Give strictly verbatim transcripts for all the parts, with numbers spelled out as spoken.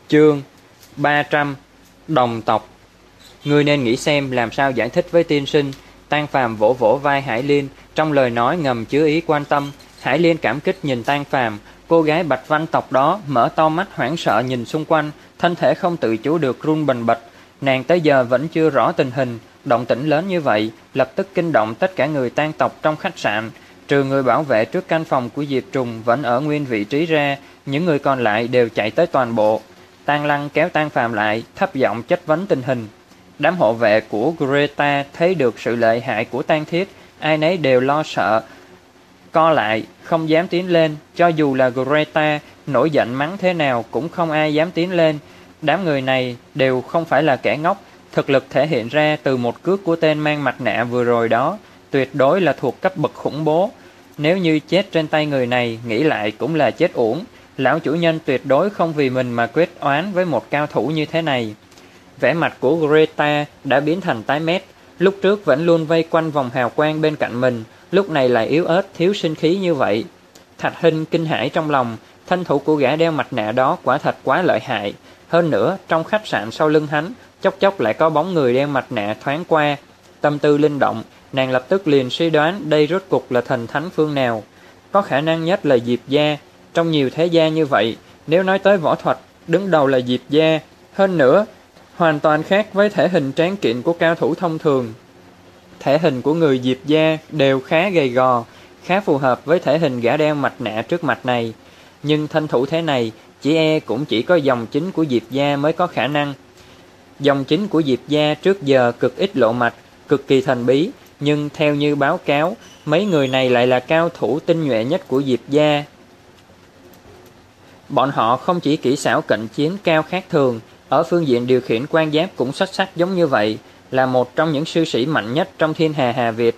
Chương ba trăm. Đồng tộc. Ngươi nên nghĩ xem làm sao giải thích với tiên sinh. Tang Phàm vỗ vỗ vai Hải Liên, trong lời nói ngầm chứa ý quan tâm. Hải Liên cảm kích nhìn Tang Phàm. Cô gái Bạch Văn tộc đó mở to mắt hoảng sợ nhìn xung quanh, thân thể không tự chủ được run bần bật. Nàng tới giờ vẫn chưa rõ tình hình, động tĩnh lớn như vậy lập tức kinh động tất cả người Tang tộc trong khách sạn. Trừ người bảo vệ trước căn phòng của Diệp Trùng vẫn ở nguyên vị trí ra, những người còn lại đều chạy tới toàn bộ. Tang Lăng kéo Tang Phàm lại, thấp giọng chất vấn tình hình. Đám hộ vệ của Greta thấy được sự lợi hại của Tang Thiết, ai nấy đều lo sợ, co lại, không dám tiến lên. Cho dù là Greta nổi giận mắng thế nào cũng không ai dám tiến lên. Đám người này đều không phải là kẻ ngốc, thực lực thể hiện ra từ một cước của tên mang mặt nạ vừa rồi đó, tuyệt đối là thuộc cấp bậc khủng bố. Nếu như chết trên tay người này, nghĩ lại cũng là chết uổng. Lão chủ nhân tuyệt đối không vì mình mà quyết oán với một cao thủ như thế này. Vẻ mặt của Greta đã biến thành tái mét, lúc trước vẫn luôn vây quanh vòng hào quang bên cạnh mình, lúc này lại yếu ớt thiếu sinh khí như vậy. Thạch Hinh kinh hãi trong lòng, thân thủ của gã đeo mặt nạ đó quả thật quá lợi hại. Hơn nữa, trong khách sạn sau lưng hắn, chốc chốc lại có bóng người đeo mặt nạ thoáng qua. Tâm tư linh động, nàng lập tức liền suy đoán đây rốt cục là thần thánh phương nào. Có khả năng nhất là Diệp gia. Trong nhiều thế gia như vậy, nếu nói tới võ thuật, đứng đầu là Diệp gia. Hơn nữa, hoàn toàn khác với thể hình tráng kiện của cao thủ thông thường. Thể hình của người Diệp gia đều khá gầy gò, khá phù hợp với thể hình gã đeo mặt nạ trước mặt này. Nhưng thân thủ thế này, chỉ e cũng chỉ có dòng chính của Diệp gia mới có khả năng. Dòng chính của Diệp gia trước giờ cực ít lộ mặt, cực kỳ thần bí, nhưng theo như báo cáo, mấy người này lại là cao thủ tinh nhuệ nhất của Diệp gia. Bọn họ không chỉ kỹ xảo cận chiến cao khác thường, ở phương diện điều khiển quan giáp cũng xuất sắc giống như vậy, là một trong những sư sĩ mạnh nhất trong thiên hà Hà Việt.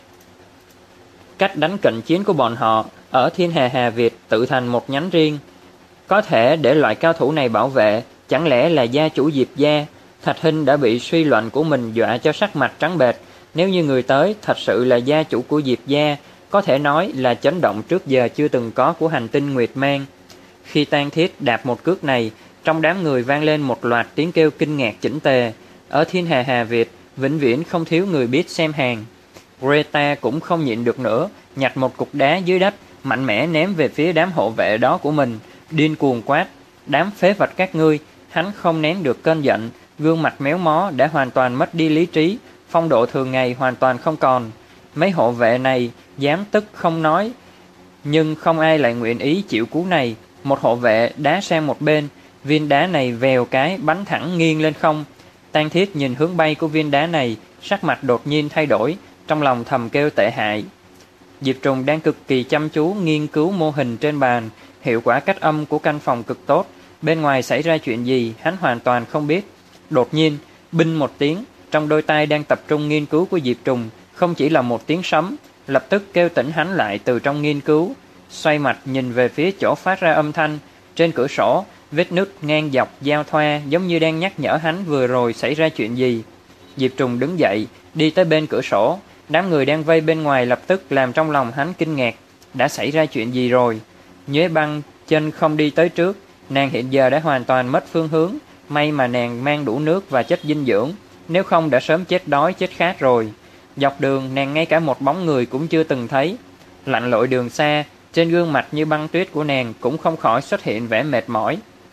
Cách đánh cận chiến của bọn họ ở thiên hà Hà Việt tự thành một nhánh riêng. Có thể để loại cao thủ này bảo vệ, chẳng lẽ là gia chủ Diệp gia? Thạch Hinh đã bị suy luận của mình dọa cho sắc mặt trắng bệch. Nếu như người tới thật sự là gia chủ của Diệp gia, có thể nói là chấn động trước giờ chưa từng có của hành tinh Nguyệt Mang. Khi Tang Thiết đạp một cước này, trong đám người vang lên một loạt tiếng kêu kinh ngạc chỉnh tề. Ở thiên hà Hà Việt, vĩnh viễn không thiếu người biết xem hàng. Greta cũng không nhịn được nữa, nhặt một cục đá dưới đất, mạnh mẽ ném về phía đám hộ vệ đó của mình, điên cuồng quát: "Đám phế vật các ngươi!" Hắn không nén được cơn giận, gương mặt méo mó đã hoàn toàn mất đi lý trí, phong độ thường ngày hoàn toàn không còn. Mấy hộ vệ này dám tức không nói, nhưng không ai lại nguyện ý chịu cú này. Một hộ vệ đá sang một bên, viên đá này vèo cái bắn thẳng nghiêng lên không. Tang Thiết nhìn hướng bay của viên đá này, sắc mặt đột nhiên thay đổi, trong lòng thầm kêu tệ hại. Diệp Trùng đang cực kỳ chăm chú nghiên cứu mô hình trên bàn, hiệu quả cách âm của căn phòng cực tốt. Bên ngoài xảy ra chuyện gì hắn hoàn toàn không biết. Đột nhiên, binh một tiếng, trong đôi tai đang tập trung nghiên cứu của Diệp Trùng không chỉ là một tiếng sấm, lập tức kêu tỉnh hắn lại từ trong nghiên cứu. Xoay mặt nhìn về phía chỗ phát ra âm thanh, trên cửa sổ, vết nứt ngang dọc giao thoa giống như đang nhắc nhở hắn vừa rồi xảy ra chuyện gì. Diệp Trùng đứng dậy, đi tới bên cửa sổ, đám người đang vây bên ngoài lập tức làm trong lòng hắn kinh ngạc. Đã xảy ra chuyện gì rồi? Nhuế Băng chân không đi tới trước, nàng hiện giờ đã hoàn toàn mất phương hướng, may mà nàng mang đủ nước và chất dinh dưỡng, nếu không đã sớm chết đói chết khát rồi. Dọc đường nàng ngay cả một bóng người cũng chưa từng thấy. Lặn lội đường xa, trên gương mặt như băng tuyết của nàng cũng không khỏi xuất hiện vẻ mệt mỏi.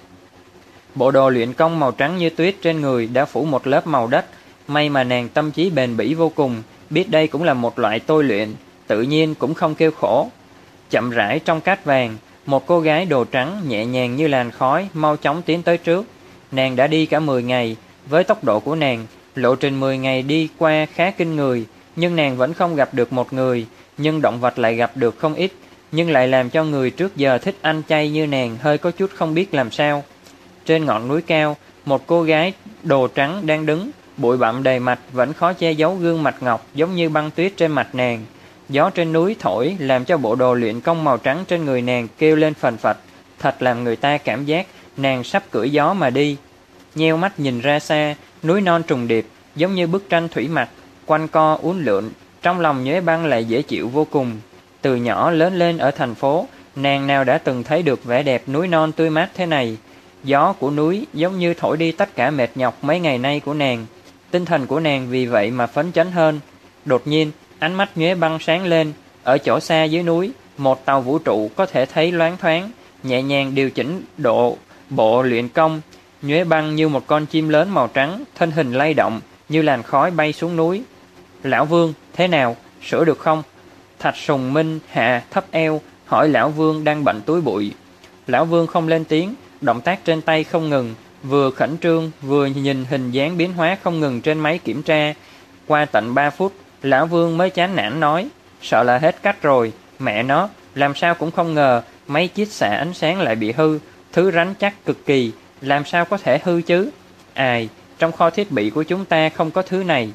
Bộ đồ luyện công màu trắng như tuyết trên người đã phủ một lớp màu đất, may mà nàng tâm trí bền bỉ vô cùng, biết đây cũng là một loại tôi luyện, tự nhiên cũng không kêu khổ. Chậm rãi trong cát vàng, một cô gái đồ trắng nhẹ nhàng như làn khói mau chóng tiến tới trước. Nàng đã đi cả mười ngày, với tốc độ của nàng, lộ trình mười ngày đi qua khá kinh người, nhưng nàng vẫn không gặp được một người, nhưng động vật lại gặp được không ít, nhưng lại làm cho người trước giờ thích ăn chay như nàng hơi có chút không biết làm sao. Trên ngọn núi cao, một cô gái đồ trắng đang đứng, bụi bặm đầy mặt vẫn khó che giấu gương mặt ngọc giống như băng tuyết trên mặt nàng. Gió trên núi thổi làm cho bộ đồ luyện công màu trắng trên người nàng kêu lên phành phạch, thật làm người ta cảm giác nàng sắp cưỡi gió mà đi. Nheo mắt nhìn ra xa, núi non trùng điệp giống như bức tranh thủy mặc, quanh co uốn lượn, trong lòng Nhuế Băng lại dễ chịu vô cùng. Từ nhỏ lớn lên ở thành phố, nàng nào đã từng thấy được vẻ đẹp núi non tươi mát thế này. Gió của núi giống như thổi đi tất cả mệt nhọc mấy ngày nay của nàng. Tinh thần của nàng vì vậy mà phấn chấn hơn. Đột nhiên, ánh mắt Nhuế Băng sáng lên. Ở chỗ xa dưới núi, một tàu vũ trụ có thể thấy loáng thoáng, nhẹ nhàng điều chỉnh độ bộ luyện công. Nhuế Băng như một con chim lớn màu trắng, thân hình lay động như làn khói bay xuống núi. Lão Vương, thế nào, sửa được không? Thạch Sùng Minh hạ thấp eo, hỏi Lão Vương đang bận túi bụi. Lão Vương không lên tiếng, động tác trên tay không ngừng, vừa khẩn trương vừa nhìn hình dáng biến hóa không ngừng trên máy kiểm tra. Qua tận ba phút, Lão Vương mới chán nản nói, sợ là hết cách rồi, mẹ nó, làm sao cũng không ngờ máy chiết xạ ánh sáng lại bị hư, thứ rắn chắc cực kỳ, làm sao có thể hư chứ? Ai, trong kho thiết bị của chúng ta không có thứ này.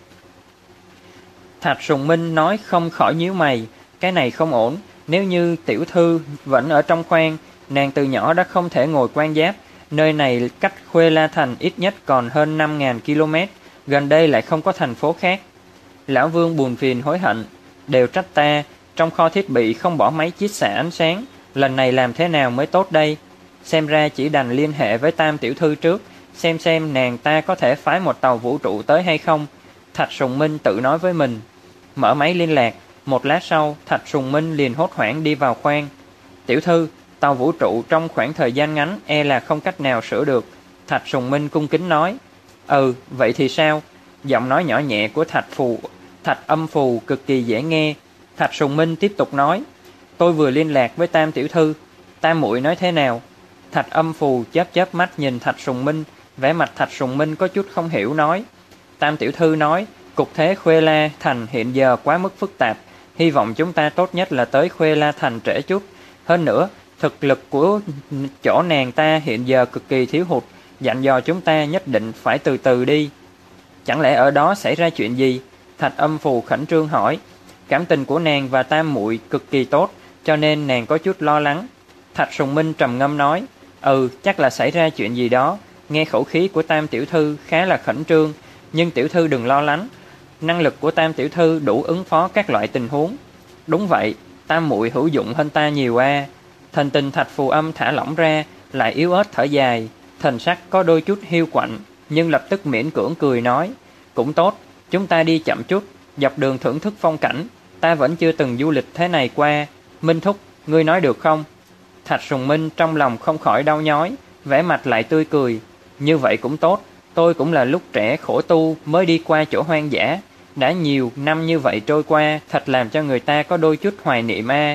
Thạch Sùng Minh nói không khỏi nhíu mày, cái này không ổn, nếu như tiểu thư vẫn ở trong khoang, nàng từ nhỏ đã không thể ngồi quan giáp, nơi này cách Khuê La Thành ít nhất còn hơn năm nghìn ki lô mét, gần đây lại không có thành phố khác. Lão Vương buồn phiền hối hận, đều trách ta, trong kho thiết bị không bỏ máy chiết xạ ánh sáng, lần này làm thế nào mới tốt đây? Xem ra chỉ đành liên hệ với Tam tiểu thư trước, xem xem nàng ta có thể phái một tàu vũ trụ tới hay không. Thạch Sùng Minh tự nói với mình. Mở máy liên lạc, một lát sau, Thạch Sùng Minh liền hốt hoảng đi vào khoang. Tiểu thư, tàu vũ trụ trong khoảng thời gian ngắn e là không cách nào sửa được. Thạch Sùng Minh cung kính nói. Ừ, vậy thì sao? Giọng nói nhỏ nhẹ của Thạch Phù, Thạch Âm Phù cực kỳ dễ nghe. Thạch Sùng Minh tiếp tục nói. Tôi vừa liên lạc với Tam tiểu thư. Tam muội nói thế nào? Thạch Âm Phù chớp chớp mắt nhìn Thạch Sùng Minh, vẻ mặt Thạch Sùng Minh có chút không hiểu nói. Tam tiểu thư nói, cục thế Khuê La Thành hiện giờ quá mức phức tạp, hy vọng chúng ta tốt nhất là tới Khuê La Thành trễ chút. Hơn nữa, thực lực của chỗ nàng ta hiện giờ cực kỳ thiếu hụt, dặn dò chúng ta nhất định phải từ từ đi. Chẳng lẽ ở đó xảy ra chuyện gì? Thạch Âm Phù khẩn trương hỏi. Cảm tình của nàng và Tam muội cực kỳ tốt, cho nên nàng có chút lo lắng. Thạch Sùng Minh trầm ngâm nói. Ừ, chắc là xảy ra chuyện gì đó. Nghe khẩu khí của Tam tiểu thư khá là khẩn trương, nhưng tiểu thư đừng lo lắng. Năng lực của Tam tiểu thư đủ ứng phó các loại tình huống. Đúng vậy, Tam muội hữu dụng hơn ta nhiều a. À. Thần tình Thạch Phù Âm thả lỏng ra, lại yếu ớt thở dài, thần sắc có đôi chút hiu quạnh, nhưng lập tức miễn cưỡng cười nói, cũng tốt, chúng ta đi chậm chút, dọc đường thưởng thức phong cảnh, ta vẫn chưa từng du lịch thế này qua. Minh thúc, ngươi nói được không? Thạch Sùng Minh trong lòng không khỏi đau nhói, vẻ mặt lại tươi cười. Như vậy cũng tốt, tôi cũng là lúc trẻ khổ tu mới đi qua chỗ hoang dã, đã nhiều năm như vậy trôi qua, thật làm cho người ta có đôi chút hoài niệm a. À.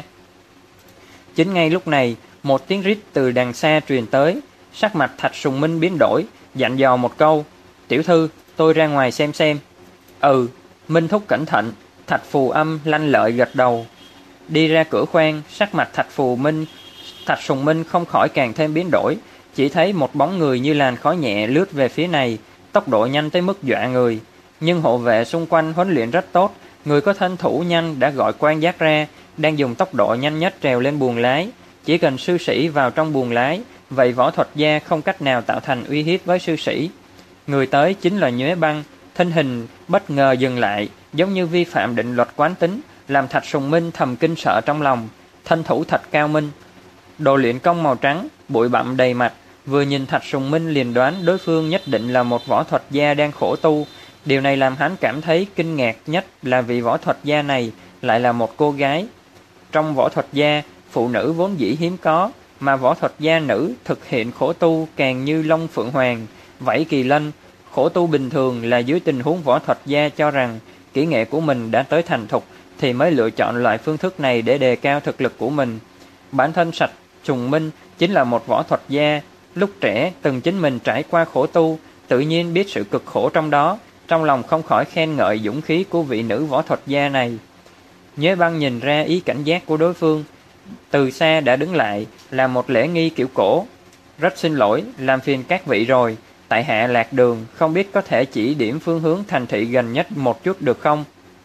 Chính ngay lúc này, một tiếng rít từ đằng xa truyền tới, sắc mặt Thạch Sùng Minh biến đổi, dặn dò một câu, tiểu thư, tôi ra ngoài xem xem. Ừ, Minh thúc cẩn thận. Thạch Phù Âm lanh lợi gật đầu. Đi ra cửa khoang, sắc mặt Thạch Phù Minh, Thạch Sùng Minh không khỏi càng thêm biến đổi, chỉ thấy một bóng người như làn khói nhẹ lướt về phía này, tốc độ nhanh tới mức dọa người. Nhưng hộ vệ xung quanh huấn luyện rất tốt, người có thân thủ nhanh đã gọi quan giác ra, đang dùng tốc độ nhanh nhất trèo lên buồng lái. Chỉ cần sư sĩ vào trong buồng lái, vậy võ thuật gia không cách nào tạo thành uy hiếp với sư sĩ. Người tới chính là Nhuế Băng, thân hình bất ngờ dừng lại, giống như vi phạm định luật quán tính, làm Thạch Sùng Minh thầm kinh sợ trong lòng. Thân thủ thật cao minh, đồ luyện công màu trắng, bụi bặm đầy mặt, vừa nhìn Thạch Sùng Minh liền đoán đối phương nhất định là một võ thuật gia đang khổ tu. Điều này làm hắn cảm thấy kinh ngạc nhất là vị võ thuật gia này lại là một cô gái. Trong võ thuật gia, phụ nữ vốn dĩ hiếm có, mà võ thuật gia nữ thực hiện khổ tu càng như Long Phượng Hoàng, Vảy Kỳ Lân. Khổ tu bình thường là dưới tình huống võ thuật gia cho rằng kỹ nghệ của mình đã tới thành thục thì mới lựa chọn loại phương thức này để đề cao thực lực của mình. Bản thân Thạch Sùng Minh chính là một võ thuật gia, lúc trẻ từng chính mình trải qua khổ tu, tự nhiên biết sự cực khổ trong đó, trong lòng không khỏi khen ngợi dũng khí của vị nữ võ thuật gia này. Nhuế Băng nhìn ra ý cảnh giác của đối phương, từ xa đã đứng lại, là một lễ nghi kiểu cổ. Rất xin lỗi, làm phiền các vị rồi, tại hạ lạc đường, không biết có thể chỉ điểm phương hướng thành thị gần nhất một chút được không?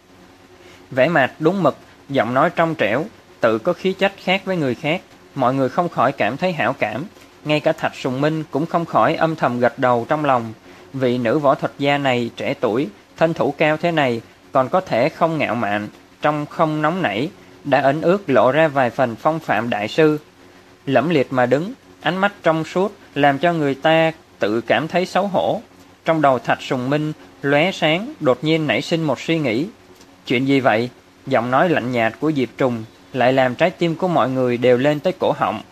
Vẻ mặt đúng mực, giọng nói trong trẻo, tự có khí chất khác với người khác, mọi người không khỏi cảm thấy hảo cảm, ngay cả Thạch Sùng Minh cũng không khỏi âm thầm gật đầu trong lòng. Vị nữ võ thuật gia này trẻ tuổi, thân thủ cao thế này, còn có thể không ngạo mạn, trong không nóng nảy, đã ẩn ước lộ ra vài phần phong phạm đại sư. Lẫm liệt mà đứng, ánh mắt trong suốt làm cho người ta tự cảm thấy xấu hổ. Trong đầu Thạch Sùng Minh lóe sáng, đột nhiên nảy sinh một suy nghĩ. Chuyện gì vậy? Giọng nói lạnh nhạt của Diệp Trùng lại làm trái tim của mọi người đều lên tới cổ họng.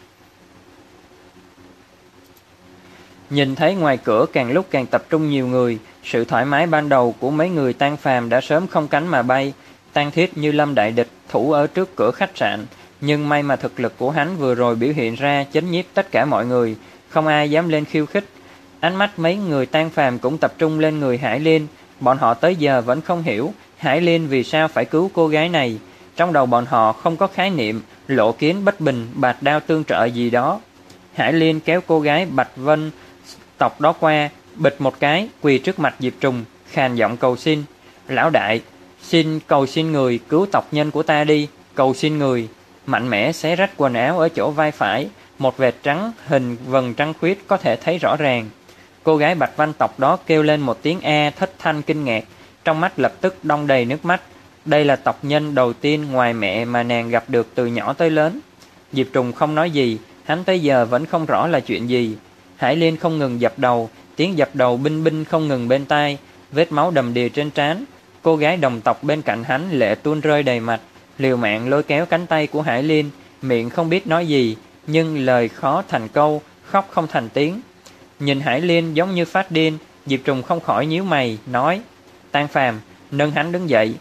Nhìn thấy ngoài cửa càng lúc càng tập trung nhiều người, sự thoải mái ban đầu của mấy người Tang Phàm đã sớm không cánh mà bay. Tang Thiết như lâm đại địch thủ ở trước cửa khách sạn, nhưng may mà thực lực của hắn vừa rồi biểu hiện ra chấn nhiếp tất cả mọi người, không ai dám lên khiêu khích. Ánh mắt mấy người Tang Phàm cũng tập trung lên người Hải Liên, bọn họ tới giờ vẫn không hiểu Hải Liên vì sao phải cứu cô gái này. Trong đầu bọn họ không có khái niệm lộ kiến bất bình, bạt đao tương trợ gì đó. Hải Liên kéo cô gái Bạch Vân tộc đó qua, bịch một cái, quỳ trước mặt Diệp Trùng, khàn giọng cầu xin. Lão đại, xin cầu xin người cứu tộc nhân của ta đi, cầu xin người. Mạnh mẽ xé rách quần áo ở chỗ vai phải, một vệt trắng hình vầng trăng khuyết có thể thấy rõ ràng. Cô gái Bạch Văn tộc đó kêu lên một tiếng a thất thanh kinh ngạc, trong mắt lập tức đong đầy nước mắt. Đây là tộc nhân đầu tiên ngoài mẹ mà nàng gặp được từ nhỏ tới lớn. Diệp Trùng không nói gì, hắn tới giờ vẫn không rõ là chuyện gì. Hải Liên không ngừng dập đầu, tiếng dập đầu binh binh không ngừng bên tai, vết máu đầm đìa trên trán. Cô gái đồng tộc bên cạnh hắn lệ tuôn rơi đầy mặt, liều mạng lôi kéo cánh tay của Hải Liên, miệng không biết nói gì, nhưng lời khó thành câu, khóc không thành tiếng. Nhìn Hải Liên giống như phát điên, Diệp Trùng không khỏi nhíu mày, nói: Tang Phàm, nâng hắn đứng dậy.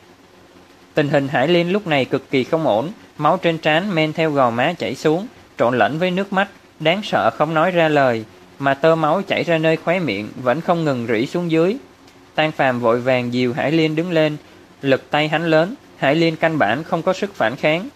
Tình hình Hải Liên lúc này cực kỳ không ổn, máu trên trán men theo gò má chảy xuống, trộn lẫn với nước mắt, đáng sợ không nói ra lời, mà tơ máu chảy ra nơi khóe miệng vẫn không ngừng rỉ xuống dưới. Tang Phàm vội vàng dìu Hải Liên đứng lên, lực tay hắn lớn, Hải Liên căn bản không có sức phản kháng.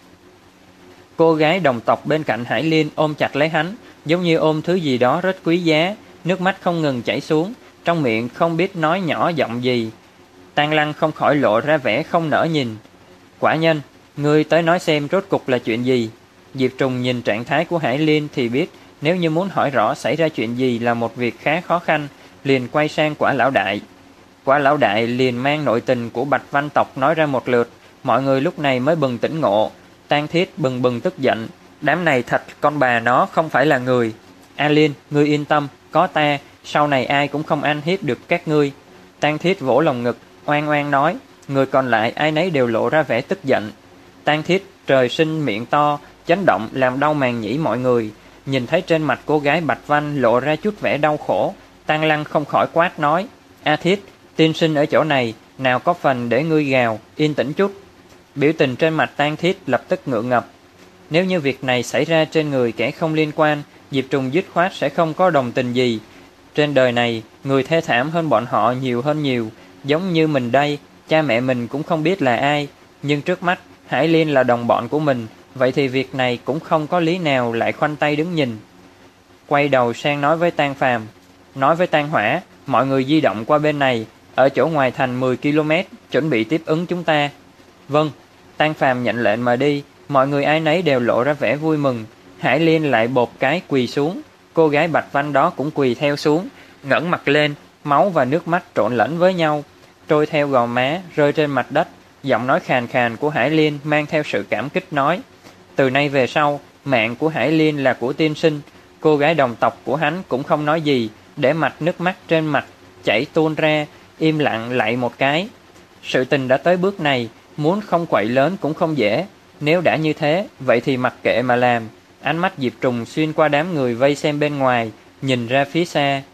Cô gái đồng tộc bên cạnh Hải Liên ôm chặt lấy hắn, giống như ôm thứ gì đó rất quý giá, nước mắt không ngừng chảy xuống, trong miệng không biết nói nhỏ giọng gì. Tang Lăng không khỏi lộ ra vẻ không nỡ nhìn. Quả nhân, ngươi tới nói xem rốt cục là chuyện gì. Diệp Trùng nhìn trạng thái của Hải Liên thì biết nếu như muốn hỏi rõ xảy ra chuyện gì là một việc khá khó khăn, liền quay sang Quả lão đại. Quả lão đại liền mang nội tình của Bạch Văn tộc nói ra một lượt, mọi người lúc này mới bừng tỉnh ngộ. Tang Thiết bừng bừng tức giận, đám này thật con bà nó không phải là người. A Liên, ngươi yên tâm, có ta, sau này ai cũng không ăn hiếp được các ngươi. Tang Thiết vỗ lồng ngực, oan oan nói, người còn lại ai nấy đều lộ ra vẻ tức giận. Tang Thiết trời sinh miệng to, chấn động làm đau màng nhĩ mọi người. Nhìn thấy trên mặt cô gái Bạch Văn lộ ra chút vẻ đau khổ, Tang Lăng không khỏi quát nói: A Thiết, tiên sinh ở chỗ này, nào có phần để ngươi gào, yên tĩnh chút. Biểu tình trên mặt Tang Thiết lập tức ngượng ngập. Nếu như việc này xảy ra trên người kẻ không liên quan, Diệp Trùng dứt khoát sẽ không có đồng tình gì. Trên đời này, người thê thảm hơn bọn họ nhiều hơn nhiều, giống như mình đây, cha mẹ mình cũng không biết là ai, nhưng trước mắt Hải Liên là đồng bọn của mình, vậy thì việc này cũng không có lý nào lại khoanh tay đứng nhìn. Quay đầu sang nói với Tang Phàm, nói với Tang Hỏa, mọi người di động qua bên này, ở chỗ ngoài thành mười ki lô mét, chuẩn bị tiếp ứng chúng ta. Vâng. Tang Phàm nhận lệnh mà đi, mọi người ai nấy đều lộ ra vẻ vui mừng. Hải Liên lại bột cái quỳ xuống, cô gái Bạch Văn đó cũng quỳ theo xuống, ngẩng mặt lên, máu và nước mắt trộn lẫn với nhau, trôi theo gò má, rơi trên mặt đất. Giọng nói khàn khàn của Hải Liên mang theo sự cảm kích nói: từ nay về sau, mạng của Hải Liên là của tiên sinh. Cô gái đồng tộc của hắn cũng không nói gì, để mặt nước mắt trên mặt chảy tuôn ra, im lặng lại một cái. Sự tình đã tới bước này, muốn không quậy lớn cũng không dễ. Nếu đã như thế, vậy thì mặc kệ mà làm. Ánh mắt Diệp Trùng xuyên qua đám người vây xem bên ngoài, nhìn ra phía xa,